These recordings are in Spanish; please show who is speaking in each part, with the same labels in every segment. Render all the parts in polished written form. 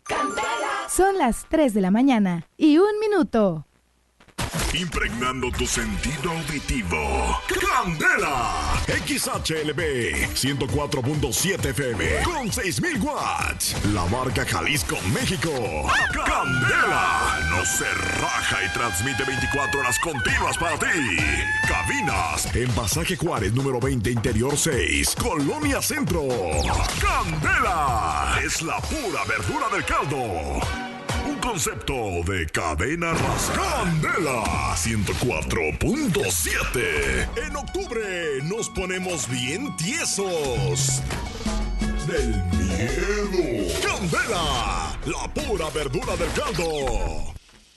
Speaker 1: Candela.
Speaker 2: Son las 3 de la mañana y 1 minuto.
Speaker 3: Impregnando tu sentido auditivo. ¡Candela! XHLB 104.7 FM con 6,000 watts. La marca Jalisco, México. ¡Candela! No se raja y transmite 24 horas continuas para ti. Cabinas en Pasaje Juárez, número 20, Interior 6, Colonia Centro. ¡Candela! Es la pura verdura del caldo. Un concepto de Cadena Raza. Candela 104.7. En octubre nos ponemos bien tiesos. Del miedo. Candela, la pura verdura del caldo.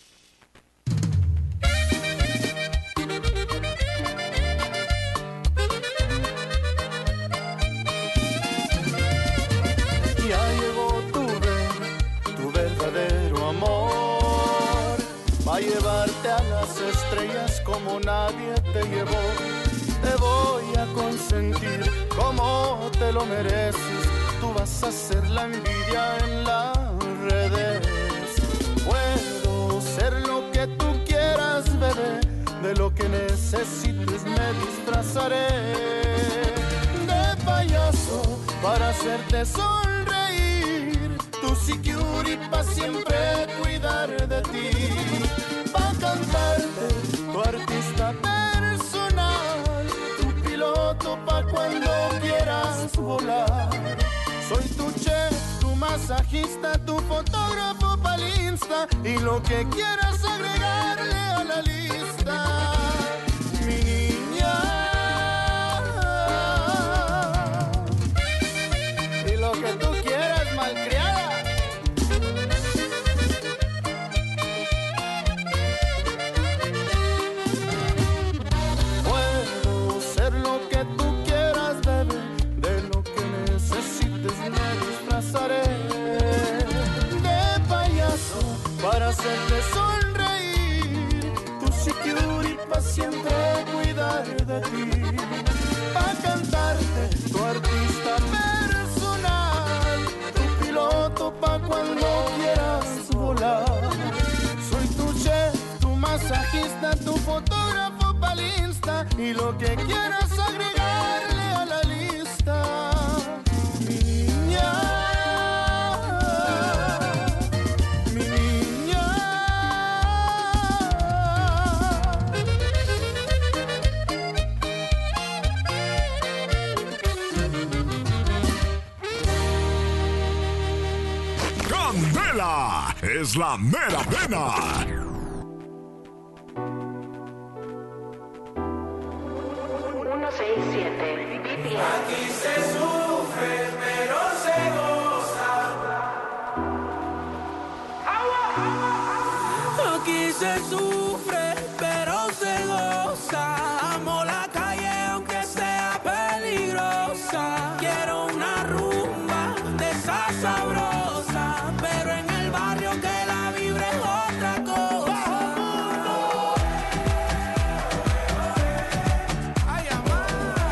Speaker 4: Ya llegó tu verdadero amor, va a llevarte a las estrellas como nadie te llevó. Te voy a consentir como te lo mereces, tú vas a ser la envidia en las redes. Puedo ser lo que tú quieras, bebé, de lo que necesites me disfrazaré de payaso para hacerte sonreír, tu security pa' siempre cuidar de ti, pa' cantarte, tu artista personal, tu piloto pa' cuando quieras volar. Soy tu chef, tu masajista, tu fotógrafo pa'l Insta y lo que quieras agregarle a la lista, mi niña. Y lo que tú quieras, malcriada. Puedo ser lo que tú quieras, bebé, de lo que necesites me disfrazaré de payaso para hacerte sonreír, tu security pa' siempre cuidar de ti, pa' cantarte, tu artista personal, tu piloto pa' cuando quieras volar. Soy tu chef, tu masajista, tu fotógrafo pa'l Insta y lo que quieras agregarle a la lista, mi niña. Mi niña.
Speaker 3: Candela es la mera pena.
Speaker 1: 167.
Speaker 5: Aquí se sufre, pero se goza. Aquí se sufre, pero se goza. Amo la calle aunque sea peligrosa. Quiero una rumba de esa sabrosa, pero en el barrio que la vibra es otra cosa. Ay, amá.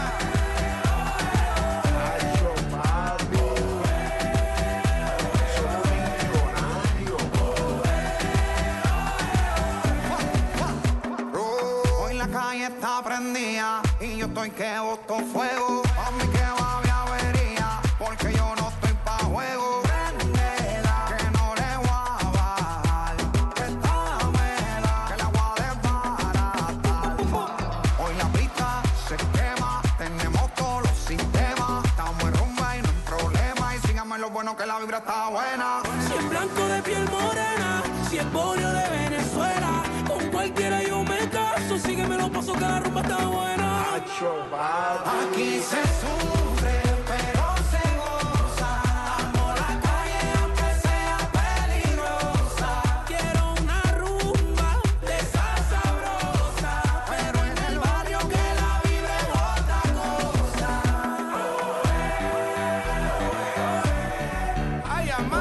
Speaker 6: Hoy la calle está prendida y yo estoy que boto fuego. A mí que va a haber avería, porque yo no estoy pa' juego. Prendela, que no le voy a bajar. Esta mela, que la voy a desbaratar. Hoy la pista se quema, tenemos todos los sistemas. Estamos en rumba y no hay problema. Y síganme lo bueno que la vibra está buena.
Speaker 5: Si es blanco de piel morena, si es borio de Venezuela, con cualquiera yo me caso, sígueme los pasos que la rumba está buena.
Speaker 6: Aquí se sufre, pero se goza. Amo la calle aunque sea peligrosa.
Speaker 5: Quiero una rumba de esa sabrosa, pero en el barrio que la vibra es otra cosa. Ay, amá.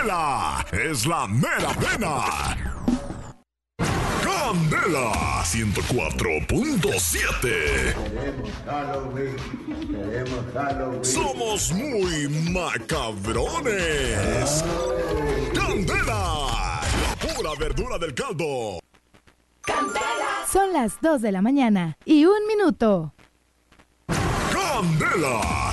Speaker 3: Candela es la mera plena. Candela 104.7. Somos muy macabrones. Candela, la pura verdura del caldo.
Speaker 2: Son las 2 de la mañana y 1 minuto.
Speaker 3: Candela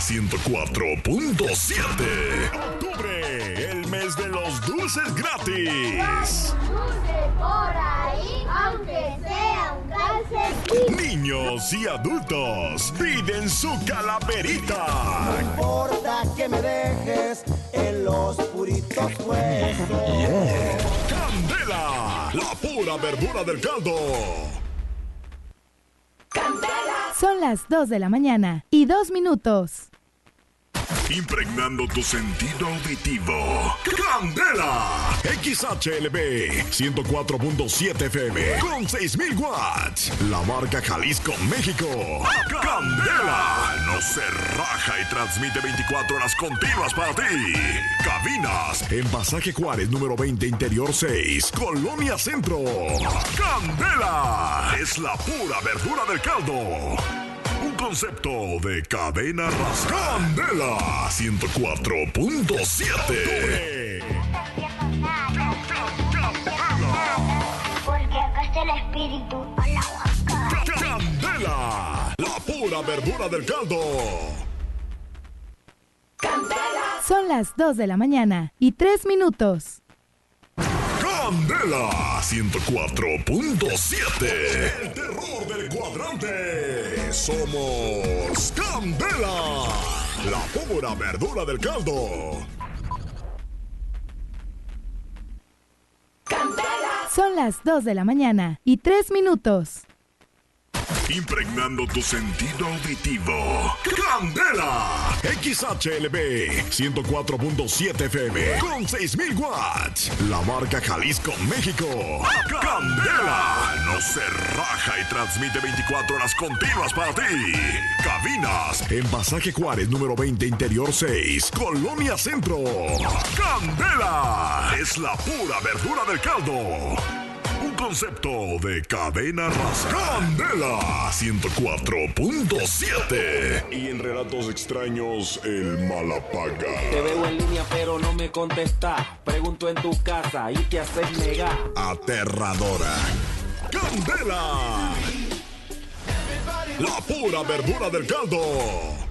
Speaker 3: 104.7. Octubre, el mes de los dulces gratis.
Speaker 1: Por ahí, aunque sea un calcetín.
Speaker 3: Niños y adultos piden su calaverita.
Speaker 4: No importa que me dejes en los puritos huesos.
Speaker 3: Candela, la pura verdura del caldo.
Speaker 2: Son las 2 de la mañana y 2 minutos.
Speaker 3: Impregnando tu sentido auditivo. Candela. XHLB 104.7 FM con 6,000 watts. La marca Jalisco, México. Candela. No se raja y transmite 24 horas continuas para ti. Cabinas en Pasaje Juárez, número 20, Interior 6, Colonia Centro. Candela. Es la pura verdura del caldo. Un concepto de cadena raza. Candela 104.7.
Speaker 1: Porque acá está el espíritu.
Speaker 3: Candela, la pura verdura del caldo.
Speaker 2: Son las 2 de la mañana y 3 minutos.
Speaker 3: Candela 104.7. El terror del cuadrante. Somos Candela, la pura verdura del caldo.
Speaker 2: Son las 2 de la mañana y 3 minutos.
Speaker 3: Impregnando tu sentido auditivo. Candela. XHLB 104.7 FM con 6,000 watts. La marca Jalisco, México. Candela. No se raja y transmite 24 horas continuas para ti. Cabinas en Pasaje Juárez, número 20, Interior 6, Colonia Centro. Candela. Es la pura verdura del caldo. Un concepto de cadena raza. Candela 104.7. Y en Relatos Extraños, el Malapaga.
Speaker 7: Te veo en línea pero no me contestas. Pregunto en tu casa y te haces negar.
Speaker 3: Aterradora. Candela. La pura verdura del caldo.